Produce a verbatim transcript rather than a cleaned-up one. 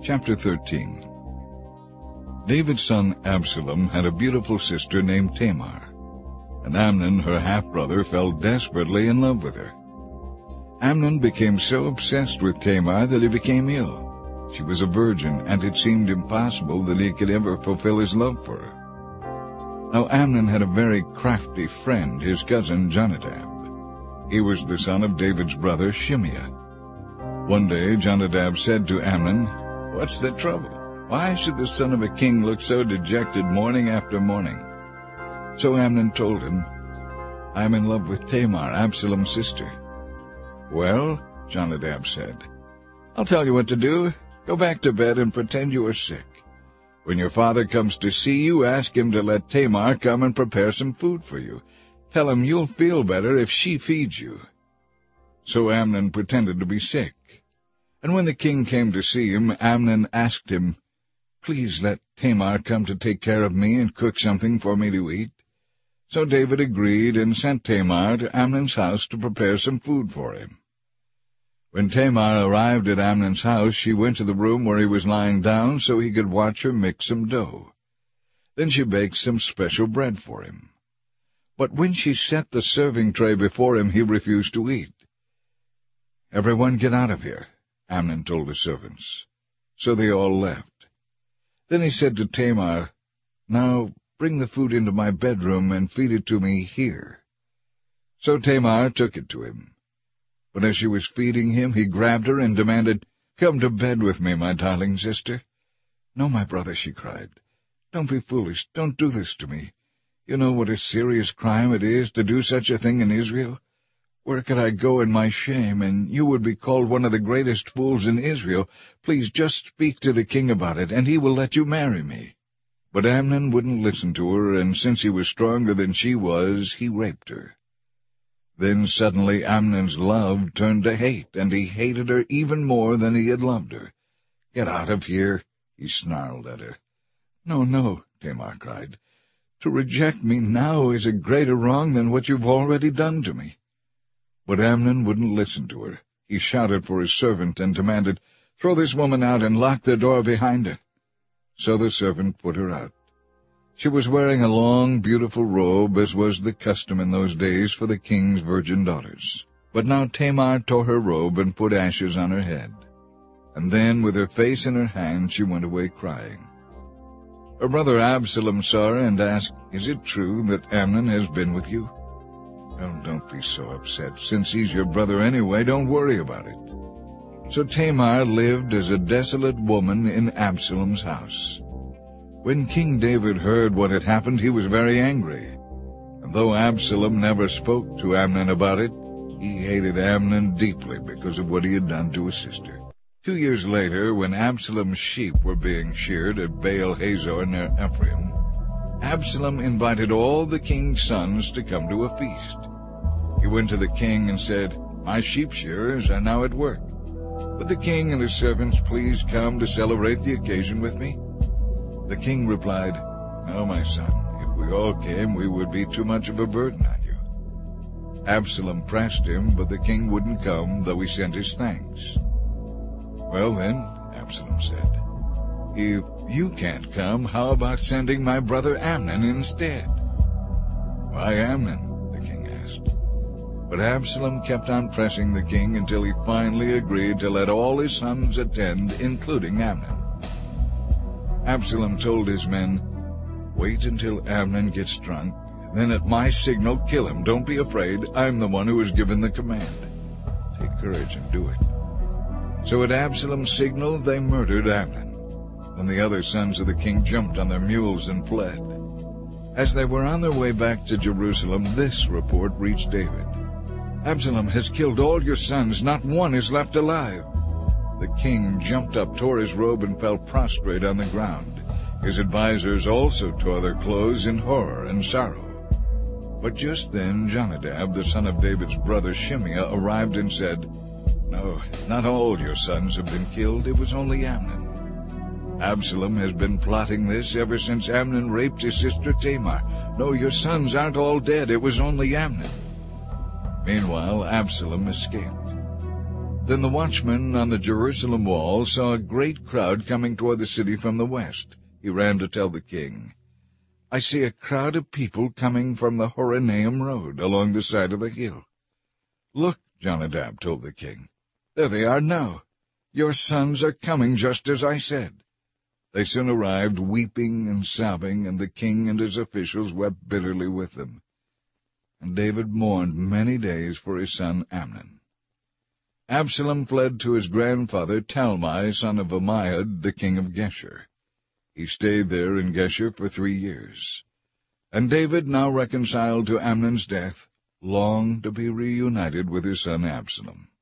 Chapter thirteen. David's son Absalom had a beautiful sister named Tamar, and Amnon, her half-brother, fell desperately in love with her. Amnon became so obsessed with Tamar that he became ill. She was a virgin, and it seemed impossible that he could ever fulfill his love for her. Now Amnon had a very crafty friend, his cousin Jonadab. He was the son of David's brother Shimeah. One day Jonadab said to Amnon, "What's the trouble? Why should the son of a king look so dejected morning after morning?" So Amnon told him, "I am in love with Tamar, Absalom's sister." "Well," Jonadab said, "I'll tell you what to do. Go back to bed and pretend you are sick. When your father comes to see you, ask him to let Tamar come and prepare some food for you. Tell him you'll feel better if she feeds you." So Amnon pretended to be sick. And when the king came to see him, Amnon asked him, "Please let Tamar come to take care of me and cook something for me to eat." So David agreed and sent Tamar to Amnon's house to prepare some food for him. When Tamar arrived at Amnon's house, she went to the room where he was lying down so he could watch her mix some dough. Then she baked some special bread for him. But when she set the serving tray before him, he refused to eat. "Everyone get out of here," Amnon told his servants. So they all left. Then he said to Tamar, "Now bring the food into my bedroom and feed it to me here." So Tamar took it to him. But as she was feeding him, he grabbed her and demanded, "Come to bed with me, my darling sister." "No, my brother," she cried. "Don't be foolish. Don't do this to me. You know what a serious crime it is to do such a thing in Israel. Where could I go in my shame, and you would be called one of the greatest fools in Israel? Please just speak to the king about it, and he will let you marry me." But Amnon wouldn't listen to her, and since he was stronger than she was, he raped her. Then suddenly Amnon's love turned to hate, and he hated her even more than he had loved her. "Get out of here," he snarled at her. "No, no," Tamar cried. "To reject me now is a greater wrong than what you've already done to me." But Amnon wouldn't listen to her. He shouted for his servant and demanded, "Throw this woman out and lock the door behind her." So the servant put her out. She was wearing a long, beautiful robe, as was the custom in those days for the king's virgin daughters. But now Tamar tore her robe and put ashes on her head. And then, with her face in her hands, she went away crying. Her brother Absalom saw her and asked, "Is it true that Amnon has been with you?" "Oh, don't be so upset. Since he's your brother anyway, don't worry about it." So Tamar lived as a desolate woman in Absalom's house. When King David heard what had happened, he was very angry. And though Absalom never spoke to Amnon about it, he hated Amnon deeply because of what he had done to his sister. Two years later, when Absalom's sheep were being sheared at Baal-Hazor near Ephraim, Absalom invited all the king's sons to come to a feast. He went to the king and said, "My sheep shearers are now at work. Would the king and his servants please come to celebrate the occasion with me?" The king replied, "No, my son. If we all came, we would be too much of a burden on you." Absalom pressed him, but the king wouldn't come, though he sent his thanks. "Well then," Absalom said, "if you can't come, how about sending my brother Amnon instead?" "Why Amnon?" the king asked. But Absalom kept on pressing the king until he finally agreed to let all his sons attend, including Amnon. Absalom told his men, "Wait until Amnon gets drunk, then at my signal kill him. Don't be afraid. I'm the one who has given the command. Take courage and do it." So at Absalom's signal they murdered Amnon. Then the other sons of the king jumped on their mules and fled. As they were on their way back to Jerusalem, this report reached David. "Absalom has killed all your sons. Not one is left alive." The king jumped up, tore his robe, and fell prostrate on the ground. His advisers also tore their clothes in horror and sorrow. But just then Jonadab, the son of David's brother Shimeah, arrived and said, "No, not all your sons have been killed. It was only Amnon. Absalom has been plotting this ever since Amnon raped his sister Tamar. No, your sons aren't all dead. It was only Amnon." Meanwhile, Absalom escaped. Then the watchman on the Jerusalem wall saw a great crowd coming toward the city from the west. He ran to tell the king, "I see a crowd of people coming from the Horonaim road along the side of the hill." "Look," Jonadab told the king, "there they are now. Your sons are coming just as I said." They soon arrived, weeping and sobbing, and the king and his officials wept bitterly with them. And David mourned many days for his son Amnon. Absalom fled to his grandfather Talmai, son of Ammihud, the king of Geshur. He stayed there in Geshur for three years. And David, now reconciled to Amnon's death, longed to be reunited with his son Absalom.